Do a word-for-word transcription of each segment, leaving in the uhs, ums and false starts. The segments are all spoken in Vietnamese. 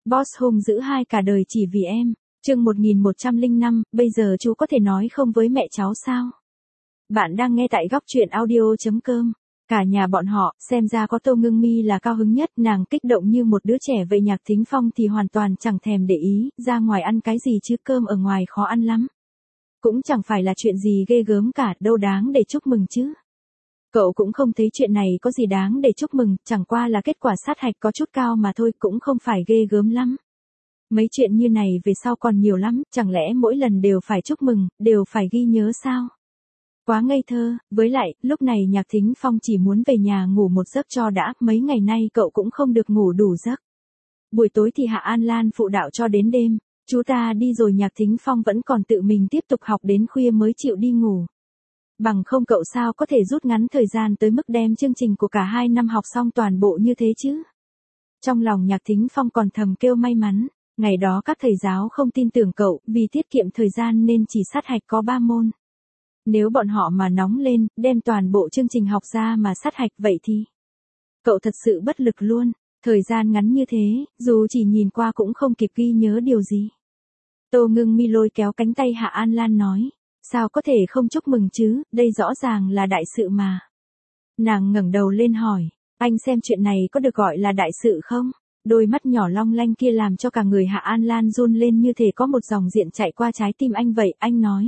Boss hung dữ hai cả đời chỉ vì em. Chương một nghìn một trăm lẻ năm, bây giờ chú có thể nói không với mẹ cháu sao? Bạn đang nghe tại góc truyện audio chấm com. Cả nhà bọn họ, xem ra có Tô Ngưng Mi là cao hứng nhất, nàng kích động như một đứa trẻ, vậy Nhạc Thính Phong thì hoàn toàn chẳng thèm để ý, ra ngoài ăn cái gì chứ, cơm ở ngoài khó ăn lắm. Cũng chẳng phải là chuyện gì ghê gớm cả, đâu đáng để chúc mừng chứ. Cậu cũng không thấy chuyện này có gì đáng để chúc mừng, chẳng qua là kết quả sát hạch có chút cao mà thôi, cũng không phải ghê gớm lắm. Mấy chuyện như này về sau còn nhiều lắm, chẳng lẽ mỗi lần đều phải chúc mừng, đều phải ghi nhớ sao? Quá ngây thơ, với lại, lúc này Nhạc Thính Phong chỉ muốn về nhà ngủ một giấc cho đã, mấy ngày nay cậu cũng không được ngủ đủ giấc. Buổi tối thì Hạ An Lan phụ đạo cho đến đêm, chú ta đi rồi Nhạc Thính Phong vẫn còn tự mình tiếp tục học đến khuya mới chịu đi ngủ. Bằng không cậu sao có thể rút ngắn thời gian tới mức đem chương trình của cả hai năm học xong toàn bộ như thế chứ? Trong lòng Nhạc Thính Phong còn thầm kêu may mắn, ngày đó các thầy giáo không tin tưởng cậu, vì tiết kiệm thời gian nên chỉ sát hạch có ba môn. Nếu bọn họ mà nóng lên, đem toàn bộ chương trình học ra mà sát hạch vậy thì... Cậu thật sự bất lực luôn, thời gian ngắn như thế, dù chỉ nhìn qua cũng không kịp ghi nhớ điều gì. Tô Ngưng Mi lôi kéo cánh tay Hạ An Lan nói, sao có thể không chúc mừng chứ, đây rõ ràng là đại sự mà. Nàng ngẩng đầu lên hỏi, anh xem chuyện này có được gọi là đại sự không? Đôi mắt nhỏ long lanh kia làm cho cả người Hạ An Lan run lên như thể có một dòng điện chạy qua trái tim anh vậy, anh nói.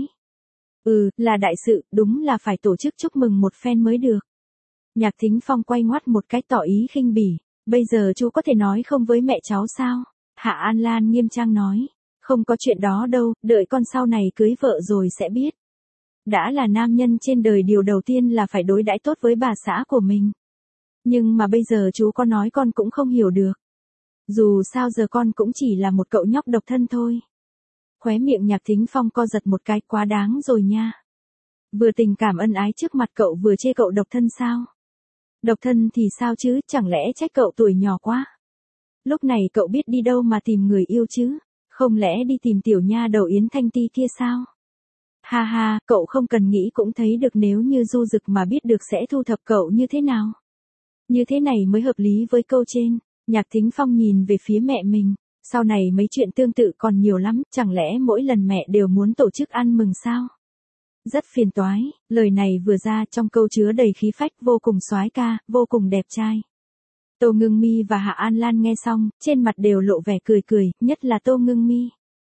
Ừ, là đại sự, đúng là phải tổ chức chúc mừng một phen mới được. Nhạc Thính Phong quay ngoắt một cái tỏ ý khinh bỉ, bây giờ chú có thể nói không với mẹ cháu sao? Hạ An Lan nghiêm trang nói, không có chuyện đó đâu, đợi con sau này cưới vợ rồi sẽ biết. Đã là nam nhân trên đời điều đầu tiên là phải đối đãi tốt với bà xã của mình. Nhưng mà bây giờ chú có nói con cũng không hiểu được. Dù sao giờ con cũng chỉ là một cậu nhóc độc thân thôi. Khóe miệng Nhạc Thính Phong co giật một cái, quá đáng rồi nha. Vừa tình cảm ân ái trước mặt cậu vừa chê cậu độc thân sao? Độc thân thì sao chứ, chẳng lẽ trách cậu tuổi nhỏ quá? Lúc này cậu biết đi đâu mà tìm người yêu chứ? Không lẽ đi tìm tiểu nha đầu Yến Thanh Ti kia sao? Ha ha, cậu không cần nghĩ cũng thấy được, nếu như Du Dực mà biết được sẽ thu thập cậu như thế nào. Như thế này mới hợp lý với câu trên. Nhạc Thính Phong nhìn về phía mẹ mình, sau này mấy chuyện tương tự còn nhiều lắm, chẳng lẽ mỗi lần mẹ đều muốn tổ chức ăn mừng sao? Rất phiền toái, lời này vừa ra trong câu chứa đầy khí phách, vô cùng soái ca, vô cùng đẹp trai. Tô Ngưng Mi và Hạ An Lan nghe xong, trên mặt đều lộ vẻ cười cười, nhất là Tô Ngưng Mi.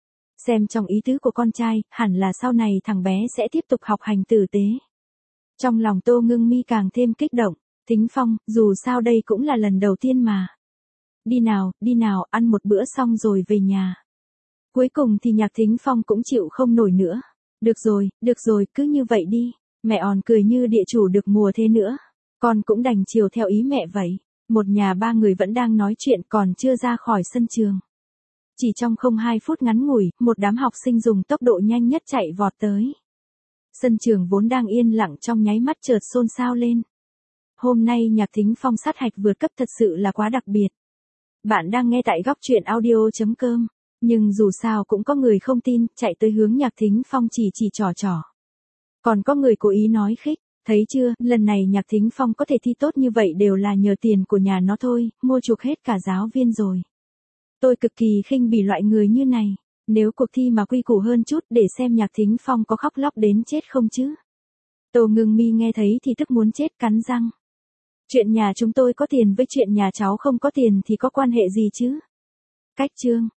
Xem trong ý tứ của con trai, hẳn là sau này thằng bé sẽ tiếp tục học hành tử tế. Trong lòng Tô Ngưng Mi càng thêm kích động, Thính Phong, dù sao đây cũng là lần đầu tiên mà. Đi nào, đi nào, ăn một bữa xong rồi về nhà. Cuối cùng thì Nhạc Thính Phong cũng chịu không nổi nữa. Được rồi, được rồi, cứ như vậy đi. Mẹ òn cười như địa chủ được mùa thế nữa. Con cũng đành chiều theo ý mẹ vậy. Một nhà ba người vẫn đang nói chuyện còn chưa ra khỏi sân trường. Chỉ trong không hai phút ngắn ngủi, một đám học sinh dùng tốc độ nhanh nhất chạy vọt tới. Sân trường vốn đang yên lặng trong nháy mắt chợt xôn xao lên. Hôm nay Nhạc Thính Phong sát hạch vượt cấp thật sự là quá đặc biệt. Bạn đang nghe tại góc truyện audio chấm com. Nhưng dù sao cũng có người không tin, chạy tới hướng Nhạc Thính Phong chỉ chỉ trò trò. Còn có người cố ý nói khích, thấy chưa, lần này Nhạc Thính Phong có thể thi tốt như vậy đều là nhờ tiền của nhà nó thôi, mua chuộc hết cả giáo viên rồi. Tôi cực kỳ khinh bỉ loại người như này, nếu cuộc thi mà quy củ hơn chút để xem Nhạc Thính Phong có khóc lóc đến chết không chứ. Tô Ngưng Mi nghe thấy thì tức muốn chết, cắn răng. Chuyện nhà chúng tôi có tiền với chuyện nhà cháu không có tiền thì có quan hệ gì chứ? Cách chương